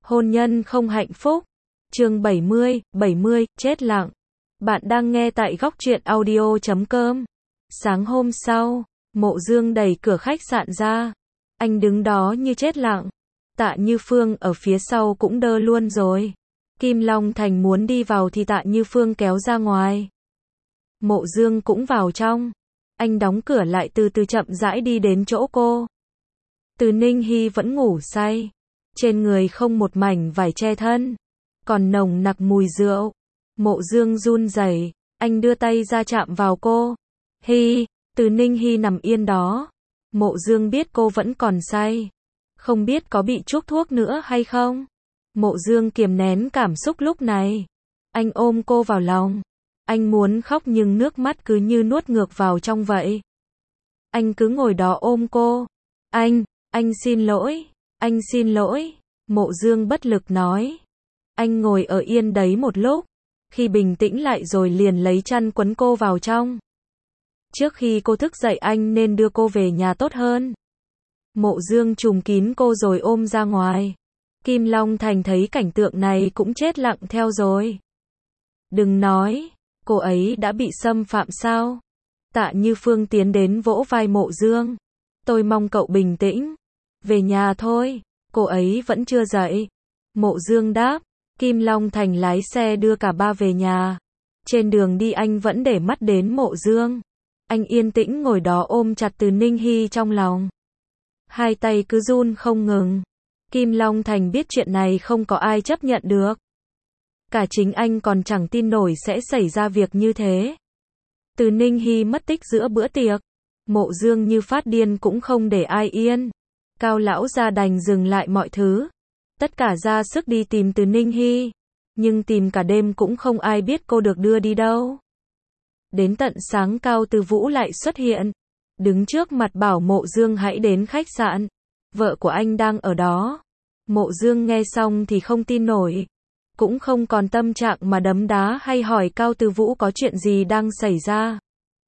Hôn nhân không hạnh phúc. Chương 70, chết lặng. Bạn đang nghe tại góc truyện audio.com. Sáng hôm sau, Mộ Dương đẩy cửa khách sạn ra. Anh đứng đó như chết lặng. Tạ Như Phương ở phía sau cũng đơ luôn rồi. Kim Long Thành muốn đi vào thì Tạ Như Phương kéo ra ngoài. Mộ Dương cũng vào trong. Anh đóng cửa lại từ từ chậm rãi đi đến chỗ cô. Từ Ninh Hy vẫn ngủ say. Trên người không một mảnh vải che thân. Còn nồng nặc mùi rượu. Mộ Dương run rẩy, anh đưa tay ra chạm vào cô. Hy, Từ Ninh Hy nằm yên đó. Mộ Dương biết cô vẫn còn say. Không biết có bị chuốc thuốc nữa hay không? Mộ Dương kiềm nén cảm xúc lúc này. Anh ôm cô vào lòng. Anh muốn khóc nhưng nước mắt cứ như nuốt ngược vào trong vậy. Anh cứ ngồi đó ôm cô. Anh xin lỗi, anh xin lỗi. Mộ Dương bất lực nói. Anh ngồi ở yên đấy một lúc. Khi bình tĩnh lại rồi liền lấy chăn quấn cô vào trong. Trước khi cô thức dậy anh nên đưa cô về nhà tốt hơn. Mộ Dương trùm kín cô rồi ôm ra ngoài. Kim Long Thành thấy cảnh tượng này cũng chết lặng theo rồi. Đừng nói, cô ấy đã bị xâm phạm sao? Tạ Như Phương tiến đến vỗ vai Mộ Dương. Tôi mong cậu bình tĩnh. Về nhà thôi, cô ấy vẫn chưa dậy. Mộ Dương đáp. Kim Long Thành lái xe đưa cả ba về nhà. Trên đường đi anh vẫn để mắt đến Mộ Dương. Anh yên tĩnh ngồi đó ôm chặt Từ Ninh Hy trong lòng. Hai tay cứ run không ngừng. Kim Long Thành biết chuyện này không có ai chấp nhận được. Cả chính anh còn chẳng tin nổi sẽ xảy ra việc như thế. Từ Ninh Hy mất tích giữa bữa tiệc. Mộ Dương như phát điên cũng không để ai yên. Cao lão gia đành dừng lại mọi thứ. Tất cả ra sức đi tìm Từ Ninh Hy. Nhưng tìm cả đêm cũng không ai biết cô được đưa đi đâu. Đến tận sáng Cao Từ Vũ lại xuất hiện. Đứng trước mặt bảo Mộ Dương hãy đến khách sạn. Vợ của anh đang ở đó. Mộ Dương nghe xong thì không tin nổi. Cũng không còn tâm trạng mà đấm đá hay hỏi Cao Từ Vũ có chuyện gì đang xảy ra.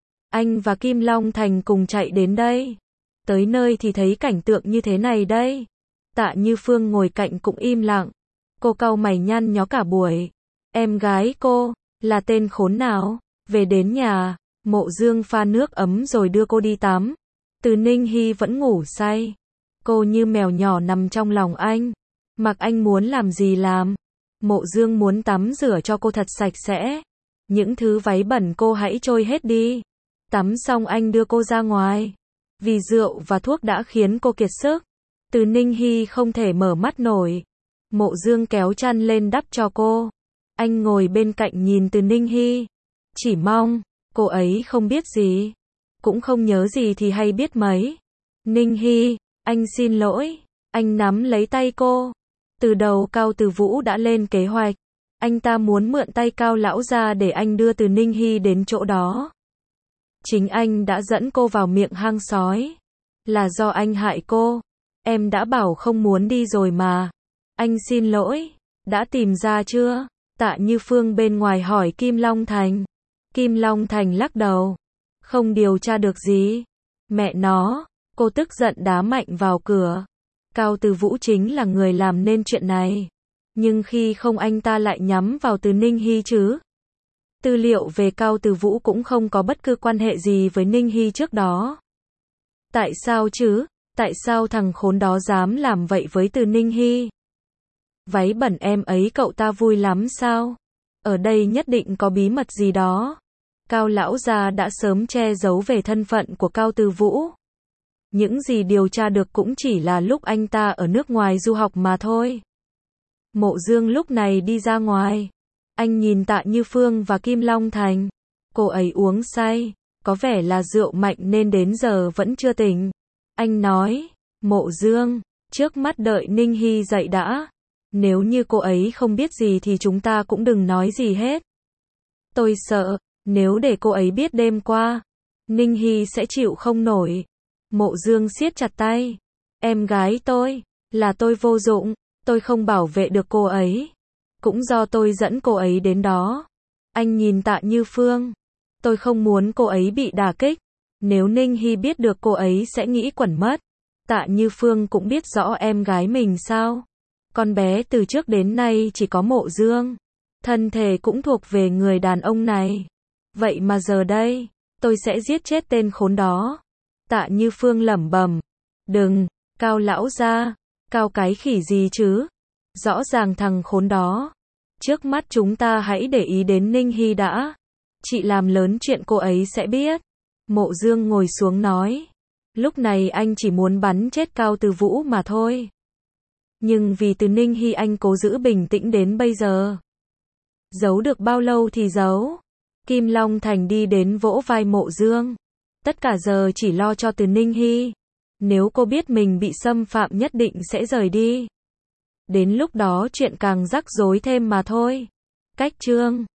Anh và Kim Long Thành cùng chạy đến đây. Tới nơi thì thấy cảnh tượng như thế này đây. Tạ Như Phương ngồi cạnh cũng im lặng. Cô cau mày nhăn nhó cả buổi. Em gái cô, là tên khốn nào? Về đến nhà, Mộ Dương pha nước ấm rồi đưa cô đi tắm. Từ Ninh Hy vẫn ngủ say. Cô như mèo nhỏ nằm trong lòng anh. Mặc anh muốn làm gì làm. Mộ Dương muốn tắm rửa cho cô thật sạch sẽ. Những thứ váy bẩn cô hãy trôi hết đi. Tắm xong anh đưa cô ra ngoài. Vì rượu và thuốc đã khiến cô kiệt sức. Từ Ninh Hy không thể mở mắt nổi. Mộ Dương kéo chăn lên đắp cho cô. Anh ngồi bên cạnh nhìn Từ Ninh Hy. Chỉ mong, cô ấy không biết gì. Cũng không nhớ gì thì hay biết mấy. Ninh Hy, anh xin lỗi. Anh nắm lấy tay cô. Từ đầu Cao Từ Vũ đã lên kế hoạch. Anh ta muốn mượn tay Cao lão ra để anh đưa Từ Ninh Hy đến chỗ đó. Chính anh đã dẫn cô vào miệng hang sói. Là do anh hại cô. Em đã bảo không muốn đi rồi mà. Anh xin lỗi. Đã tìm ra chưa? Tạ Như Phương bên ngoài hỏi Kim Long Thành. Kim Long Thành lắc đầu. Không điều tra được gì. Mẹ nó. Cô tức giận đá mạnh vào cửa. Cao Từ Vũ chính là người làm nên chuyện này. Nhưng khi không anh ta lại nhắm vào Từ Ninh Hy chứ. Tư liệu về Cao Từ Vũ cũng không có bất cứ quan hệ gì với Ninh Hy trước đó. Tại sao chứ? Tại sao thằng khốn đó dám làm vậy với Từ Ninh Hy? Váy bẩn em ấy cậu ta vui lắm sao? Ở đây nhất định có bí mật gì đó. Cao lão gia đã sớm che giấu về thân phận của Cao Từ Vũ. Những gì điều tra được cũng chỉ là lúc anh ta ở nước ngoài du học mà thôi. Mộ Dương lúc này đi ra ngoài. Anh nhìn Tạ Như Phương và Kim Long Thành. Cô ấy uống say. Có vẻ là rượu mạnh nên đến giờ vẫn chưa tỉnh. Anh nói, Mộ Dương, trước mắt đợi Ninh Hy dậy đã. Nếu như cô ấy không biết gì thì chúng ta cũng đừng nói gì hết. Tôi sợ, nếu để cô ấy biết đêm qua, Ninh Hy sẽ chịu không nổi. Mộ Dương siết chặt tay. Em gái tôi, là tôi vô dụng, tôi không bảo vệ được cô ấy. Cũng do tôi dẫn cô ấy đến đó. Anh nhìn Tạ Như Phương. Tôi không muốn cô ấy bị đả kích. Nếu Ninh Hy biết được cô ấy sẽ nghĩ quẩn mất. Tạ Như Phương cũng biết rõ em gái mình sao. Con bé từ trước đến nay chỉ có Mộ Dương. Thân thể cũng thuộc về người đàn ông này. Vậy mà giờ đây, tôi sẽ giết chết tên khốn đó. Tạ Như Phương lẩm bẩm. Đừng, Cao lão gia, cao cái khỉ gì chứ? Rõ ràng thằng khốn đó. Trước mắt chúng ta hãy để ý đến Ninh Hy đã. Chị làm lớn chuyện cô ấy sẽ biết. Mộ Dương ngồi xuống nói. Lúc này anh chỉ muốn bắn chết Cao Tư Vũ mà thôi. Nhưng vì từ Ninh Hy anh cố giữ bình tĩnh đến bây giờ. Giấu được bao lâu thì giấu. Kim Long Thành đi đến vỗ vai Mộ Dương. Tất cả giờ chỉ lo cho từ Ninh Hy. Nếu cô biết mình bị xâm phạm nhất định sẽ rời đi. Đến lúc đó chuyện càng rắc rối thêm mà thôi. Cách chương